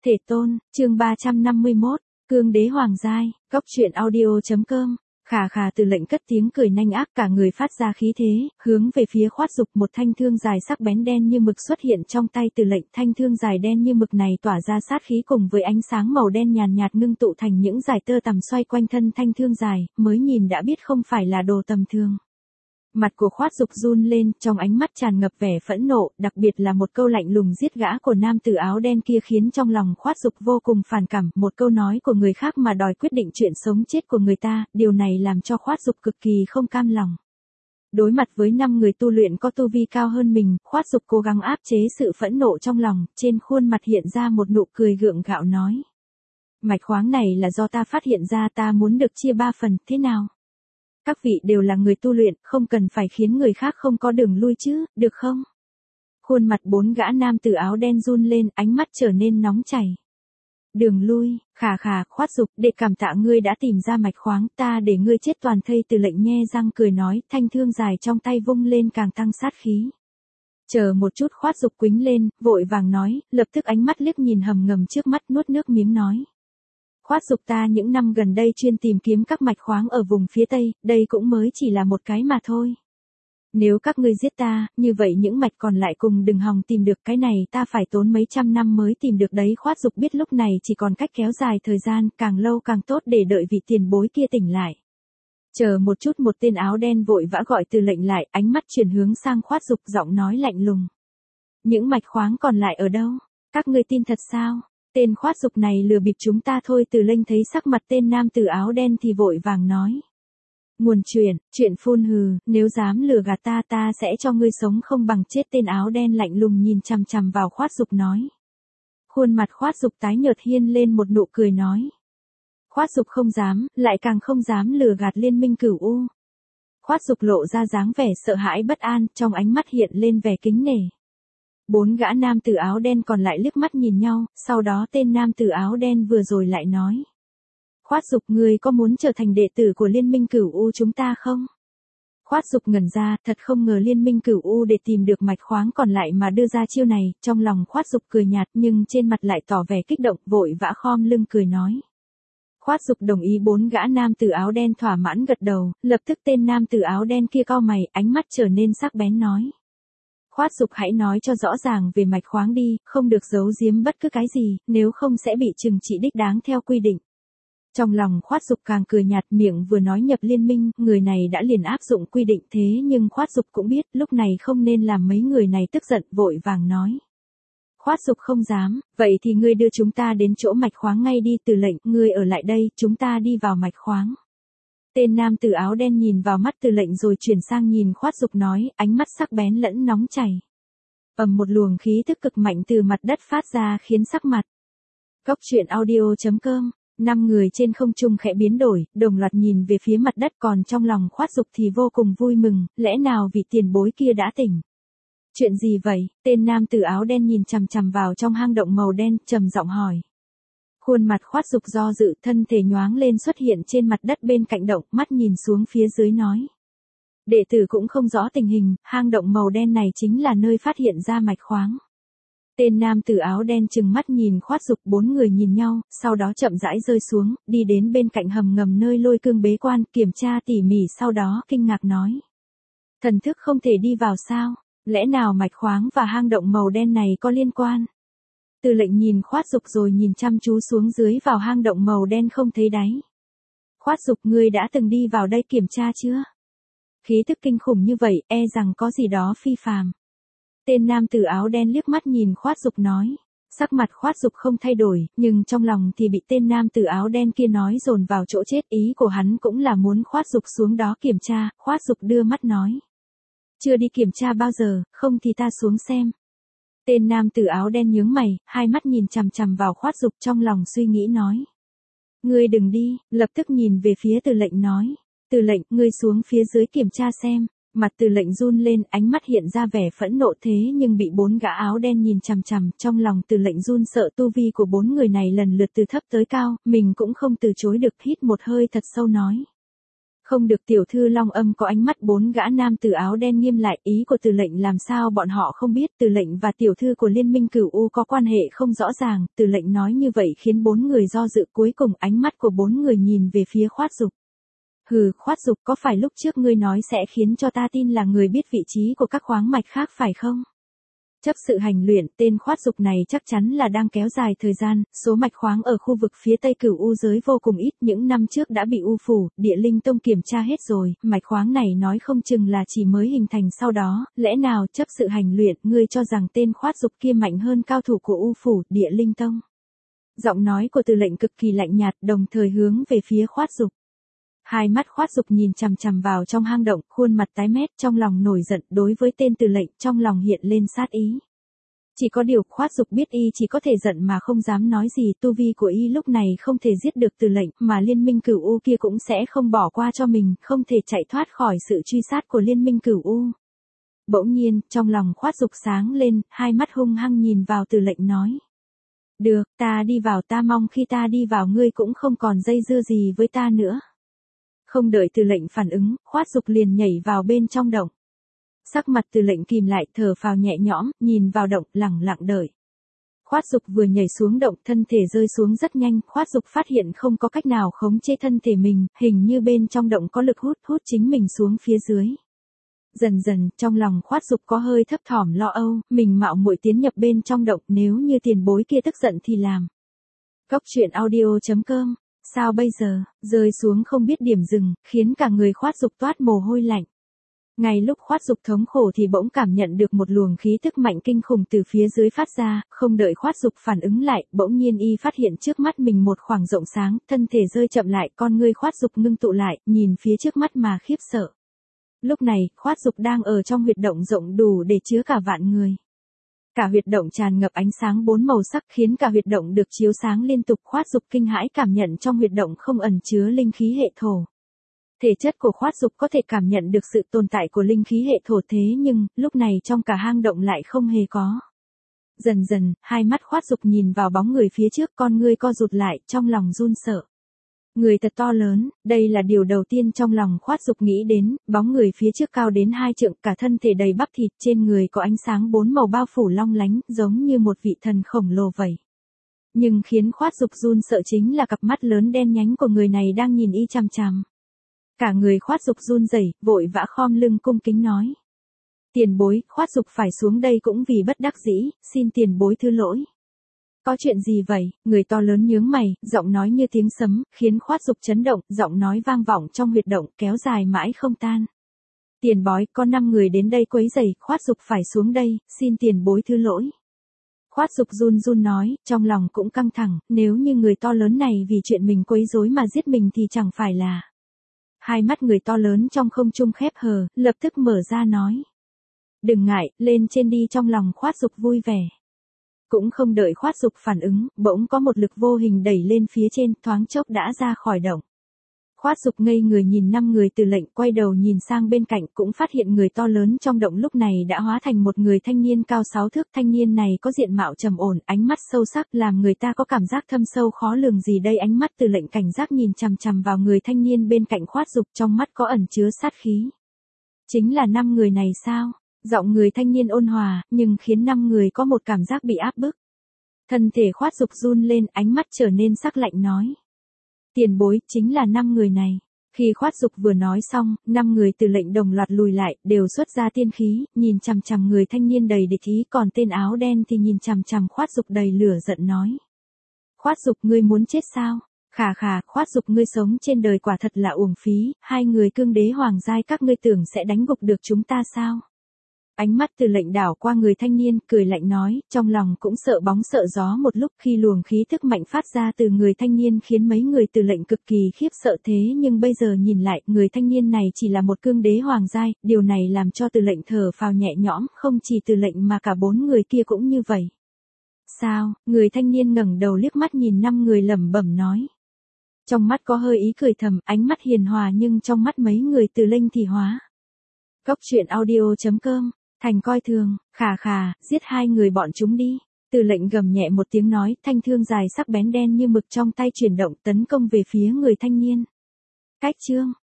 Thể tôn, chương 351, Cương đế hoàng giai, Cóc truyện audio.com. Khà khà Từ Lệnh cất tiếng cười nanh ác, cả người phát ra khí thế, hướng về phía Khoát Dục. Một thanh thương dài sắc bén đen như mực xuất hiện trong tay Từ Lệnh. Thanh thương dài đen như mực này tỏa ra sát khí cùng với ánh sáng màu đen nhàn nhạt ngưng tụ thành những dải tơ tằm xoay quanh thân thanh thương dài, mới nhìn đã biết không phải là đồ tầm thường. Mặt của Khoát Dục run lên, trong ánh mắt tràn ngập vẻ phẫn nộ, đặc biệt là một câu lạnh lùng giết gã của nam tử áo đen kia khiến trong lòng Khoát Dục vô cùng phản cảm. Một câu nói của người khác mà đòi quyết định chuyện sống chết của người ta, điều này làm cho Khoát Dục cực kỳ không cam lòng. Đối mặt với 5 người tu luyện có tu vi cao hơn mình, Khoát Dục cố gắng áp chế sự phẫn nộ trong lòng, trên khuôn mặt hiện ra một nụ cười gượng gạo nói. Mạch khoáng này là do ta phát hiện ra, ta muốn được chia 3 phần, thế nào? Các vị đều là người tu luyện, không cần phải khiến người khác không có đường lui chứ, được không? Khuôn mặt 4 gã nam tử áo đen run lên, ánh mắt trở nên nóng chảy. Đường lui, khà khà, Khoát Dục, để cảm tạ ngươi đã tìm ra mạch khoáng, ta để ngươi chết toàn thây. Từ Lệnh nhe răng cười nói, thanh thương dài trong tay vung lên càng tăng sát khí. Chờ một chút, Khoát Dục quĩnh lên, vội vàng nói, lập tức ánh mắt liếc nhìn hầm ngầm trước mắt, nuốt nước miếng nói. Khoát Dục, ta những năm gần đây chuyên tìm kiếm các mạch khoáng ở vùng phía Tây, đây cũng mới chỉ là một cái mà thôi. Nếu các ngươi giết ta, như vậy những mạch còn lại cùng đừng hòng tìm được, cái này ta phải tốn mấy trăm năm mới tìm được đấy. Khoát Dục biết lúc này chỉ còn cách kéo dài thời gian, càng lâu càng tốt để đợi vị tiền bối kia tỉnh lại. Chờ một chút, một tên áo đen vội vã gọi Từ Lệnh lại, ánh mắt chuyển hướng sang Khoát Dục, giọng nói lạnh lùng. Những mạch khoáng còn lại ở đâu? Các ngươi tin thật sao? Tên Khoát Dục này lừa bịp chúng ta thôi. Từ Lệnh thấy sắc mặt tên nam tử áo đen thì vội vàng nói. Nguồn chuyện phun hừ, nếu dám lừa gạt ta, ta sẽ cho ngươi sống không bằng chết. Tên áo đen lạnh lùng nhìn chằm chằm vào Khoát Dục nói. Khuôn mặt Khoát Dục tái nhợt hiên lên một nụ cười nói. Khoát Dục không dám, lại càng không dám lừa gạt Liên minh Cửu U. Khoát Dục lộ ra dáng vẻ sợ hãi bất an, trong ánh mắt hiện lên vẻ kính nể. 4 gã nam tử áo đen còn lại liếc mắt nhìn nhau, sau đó tên nam tử áo đen vừa rồi lại nói. Khoát Dục, ngươi có muốn trở thành đệ tử của Liên minh Cửu U chúng ta không? Khoát Dục ngẩn ra, thật không ngờ Liên minh Cửu U để tìm được mạch khoáng còn lại mà đưa ra chiêu này. Trong lòng Khoát Dục cười nhạt nhưng trên mặt lại tỏ vẻ kích động, vội vã khom lưng cười nói. Khoát Dục đồng ý. 4 gã nam tử áo đen thỏa mãn gật đầu, lập tức tên nam tử áo đen kia cau mày, ánh mắt trở nên sắc bén nói. Khoát Dục, hãy nói cho rõ ràng về mạch khoáng đi, không được giấu giếm bất cứ cái gì, nếu không sẽ bị trừng trị đích đáng theo quy định. Trong lòng Khoát Dục càng cười nhạt, miệng vừa nói nhập liên minh, người này đã liền áp dụng quy định, thế nhưng Khoát Dục cũng biết lúc này không nên làm mấy người này tức giận, vội vàng nói. Khoát Dục không dám, vậy thì ngươi đưa chúng ta đến chỗ mạch khoáng ngay đi. Từ Lệnh, ngươi ở lại đây, chúng ta đi vào mạch khoáng. Tên nam tử áo đen nhìn vào mắt Từ Lệnh rồi chuyển sang nhìn Khoát Dục nói, ánh mắt sắc bén lẫn nóng chảy. Một luồng khí tức cực mạnh từ mặt đất phát ra khiến sắc mặt. Cóc truyện audio.com. 5 người trên không trung khẽ biến đổi, đồng loạt nhìn về phía mặt đất, còn trong lòng Khoát Dục thì vô cùng vui mừng, lẽ nào vị tiền bối kia đã tỉnh? Chuyện gì vậy? Tên nam tử áo đen nhìn chằm chằm vào trong hang động màu đen, trầm giọng hỏi. Khuôn mặt Khoát Dục do dự, thân thể nhoáng lên xuất hiện trên mặt đất bên cạnh động, mắt nhìn xuống phía dưới nói. Đệ tử cũng không rõ tình hình, hang động màu đen này chính là nơi phát hiện ra mạch khoáng. Tên nam tử áo đen trừng mắt nhìn Khoát Dục. 4 người nhìn nhau, sau đó chậm rãi rơi xuống, đi đến bên cạnh hầm ngầm nơi Lôi Cương bế quan, kiểm tra tỉ mỉ, sau đó kinh ngạc nói. Thần thức không thể đi vào sao? Lẽ nào mạch khoáng và hang động màu đen này có liên quan? Từ Lệnh nhìn Khoát Dục rồi nhìn chăm chú xuống dưới vào hang động màu đen không thấy đáy. Khoát Dục, ngươi đã từng đi vào đây kiểm tra chưa? Khí tức kinh khủng như vậy, e rằng có gì đó phi phàm. Tên nam tử áo đen liếc mắt nhìn Khoát Dục nói. Sắc mặt Khoát Dục không thay đổi, nhưng trong lòng thì bị tên nam tử áo đen kia nói dồn vào chỗ chết. Ý của hắn cũng là muốn Khoát Dục xuống đó kiểm tra. Khoát Dục đưa mắt nói. Chưa đi kiểm tra bao giờ, không thì ta xuống xem. Tên nam tử áo đen nhướng mày, hai mắt nhìn chằm chằm vào Khoát Dục, trong lòng suy nghĩ nói. Ngươi đừng đi, lập tức nhìn về phía Từ Lệnh nói. Từ Lệnh, ngươi xuống phía dưới kiểm tra xem. Mặt Từ Lệnh run lên, ánh mắt hiện ra vẻ phẫn nộ, thế nhưng bị 4 gã áo đen nhìn chằm chằm, trong lòng Từ Lệnh run sợ. Tu vi của 4 người này lần lượt từ thấp tới cao, mình cũng không từ chối được, hít một hơi thật sâu nói. Không được, tiểu thư Long Âm có ánh mắt bốn gã nam tử áo đen nghiêm lại, ý của Từ lệnh làm sao bọn họ không biết, Từ lệnh và tiểu thư của Liên minh Cửu U có quan hệ không rõ ràng, Từ lệnh nói như vậy khiến bốn người do dự, cuối cùng ánh mắt của bốn người nhìn về phía Khoát Dục. Hừ, Khoát Dục, có phải lúc trước ngươi nói sẽ khiến cho ta tin là người biết vị trí của các khoáng mạch khác phải không? Chấp sự hành luyện, tên Khoát Dục này chắc chắn là đang kéo dài thời gian, số mạch khoáng ở khu vực phía tây Cửu U giới vô cùng ít, những năm trước đã bị U phủ, Địa Linh Tông kiểm tra hết rồi, mạch khoáng này nói không chừng là chỉ mới hình thành sau đó, lẽ nào chấp sự hành luyện, ngươi cho rằng tên Khoát Dục kia mạnh hơn cao thủ của U phủ, Địa Linh Tông? Giọng nói của Từ lệnh cực kỳ lạnh nhạt, đồng thời hướng về phía Khoát Dục. Hai mắt Khoát Dục nhìn chằm chằm vào trong hang động, khuôn mặt tái mét, trong lòng nổi giận, đối với tên Từ lệnh, trong lòng hiện lên sát ý. Chỉ có điều Khoát Dục biết y chỉ có thể giận mà không dám nói gì, tu vi của y lúc này không thể giết được Từ lệnh, mà Liên minh Cửu U kia cũng sẽ không bỏ qua cho mình, không thể chạy thoát khỏi sự truy sát của Liên minh Cửu U. Bỗng nhiên, trong lòng Khoát Dục sáng lên, hai mắt hung hăng nhìn vào Từ lệnh nói. Được, ta đi vào, ta mong khi ta đi vào ngươi cũng không còn dây dưa gì với ta nữa. Không đợi Từ lệnh phản ứng, Khoát Dục liền nhảy vào bên trong động. Sắc mặt Từ lệnh kìm lại, thở phào nhẹ nhõm, nhìn vào động, lẳng lặng đợi. Khoát Dục vừa nhảy xuống động, thân thể rơi xuống rất nhanh, Khoát Dục phát hiện không có cách nào khống chế thân thể mình, hình như bên trong động có lực hút chính mình xuống phía dưới. Dần dần, trong lòng Khoát Dục có hơi thấp thỏm lo âu, mình mạo muội tiến nhập bên trong động, nếu như tiền bối kia tức giận thì làm. Cốc truyện audio.com. Sao bây giờ, rơi xuống không biết điểm dừng, khiến cả người Khoát Dục toát mồ hôi lạnh. Ngay lúc Khoát Dục thống khổ thì bỗng cảm nhận được một luồng khí tức mạnh kinh khủng từ phía dưới phát ra, không đợi Khoát Dục phản ứng lại, bỗng nhiên y phát hiện trước mắt mình một khoảng rộng sáng, thân thể rơi chậm lại, con ngươi Khoát Dục ngưng tụ lại, nhìn phía trước mắt mà khiếp sợ. Lúc này, Khoát Dục đang ở trong huyệt động rộng đủ để chứa cả vạn người. Cả huyệt động tràn ngập ánh sáng bốn màu sắc khiến cả huyệt động được chiếu sáng liên tục. Khoát Dục kinh hãi cảm nhận trong huyệt động không ẩn chứa linh khí hệ thổ. Thể chất của Khoát Dục có thể cảm nhận được sự tồn tại của linh khí hệ thổ, thế nhưng, lúc này trong cả hang động lại không hề có. Dần dần, hai mắt Khoát Dục nhìn vào bóng người phía trước, con ngươi co rụt lại, trong lòng run sợ. Người thật to lớn, đây là điều đầu tiên trong lòng Khoát Dục nghĩ đến, bóng người phía trước cao đến 2 trượng, cả thân thể đầy bắp thịt, trên người có ánh sáng 4 màu bao phủ long lánh, giống như một vị thần khổng lồ vậy. Nhưng khiến Khoát Dục run sợ chính là cặp mắt lớn đen nhánh của người này đang nhìn y chằm chằm. Cả người Khoát Dục run rẩy, vội vã khom lưng cung kính nói. Tiền bối, Khoát Dục phải xuống đây cũng vì bất đắc dĩ, xin tiền bối thứ lỗi. Có chuyện gì vậy? Người to lớn nhướng mày, giọng nói như tiếng sấm, khiến Khoát Dục chấn động, giọng nói vang vọng trong huyệt động, kéo dài mãi không tan. Tiền bói, có 5 người đến đây quấy rầy, Khoát Dục phải xuống đây, xin tiền bối thứ lỗi. Khoát Dục run run nói, trong lòng cũng căng thẳng, nếu như người to lớn này vì chuyện mình quấy rối mà giết mình thì chẳng phải là. Hai mắt người to lớn trong không trung khép hờ, lập tức mở ra nói. Đừng ngại, lên trên đi, trong lòng Khoát Dục vui vẻ. Cũng không đợi Khoát Dục phản ứng, bỗng có một lực vô hình đẩy lên phía trên, thoáng chốc đã ra khỏi động. Khoát Dục ngây người nhìn 5 người Từ lệnh, quay đầu nhìn sang bên cạnh, cũng phát hiện người to lớn trong động lúc này đã hóa thành một người thanh niên cao 6 thước. Thanh niên này có diện mạo trầm ổn, ánh mắt sâu sắc, làm người ta có cảm giác thâm sâu khó lường gì đây. Ánh mắt Từ lệnh cảnh giác nhìn chằm chằm vào người thanh niên bên cạnh Khoát Dục, trong mắt có ẩn chứa sát khí. Chính là 5 người này sao? Giọng người thanh niên ôn hòa, nhưng khiến 5 người có một cảm giác bị áp bức. Thân thể Khoát Dục run lên, ánh mắt trở nên sắc lạnh nói. Tiền bối, chính là 5 người này. Khi Khoát Dục vừa nói xong, 5 người Từ lệnh đồng loạt lùi lại, đều xuất ra tiên khí, nhìn chằm chằm người thanh niên đầy địch ý, còn tên áo đen thì nhìn chằm chằm Khoát Dục đầy lửa giận nói. Khoát Dục, ngươi muốn chết sao? Khà khà, Khoát Dục, ngươi sống trên đời quả thật là uổng phí, 2 người cương đế hoàng giai các ngươi tưởng sẽ đánh gục được chúng ta sao? Ánh mắt Từ lệnh đảo qua người thanh niên, cười lạnh nói, trong lòng cũng sợ bóng sợ gió một lúc. Khi luồng khí thức mạnh phát ra từ người thanh niên khiến mấy người Từ lệnh cực kỳ khiếp sợ, thế nhưng bây giờ nhìn lại, người thanh niên này chỉ là một cương đế hoàng giai, điều này làm cho Từ lệnh thở phào nhẹ nhõm, không chỉ Từ lệnh mà cả 4 người kia cũng như vậy. Sao? Người thanh niên ngẩng đầu liếc mắt nhìn 5 người lẩm bẩm nói. Trong mắt có hơi ý cười thầm, ánh mắt hiền hòa, nhưng trong mắt mấy người Từ lệnh thì hóa. Cốc truyện audio.com. Thành coi thường, khà khà, giết 2 người bọn chúng đi. Từ lệnh gầm nhẹ một tiếng nói, thanh thương dài sắc bén đen như mực trong tay chuyển động, tấn công về phía người thanh niên. Cách chương.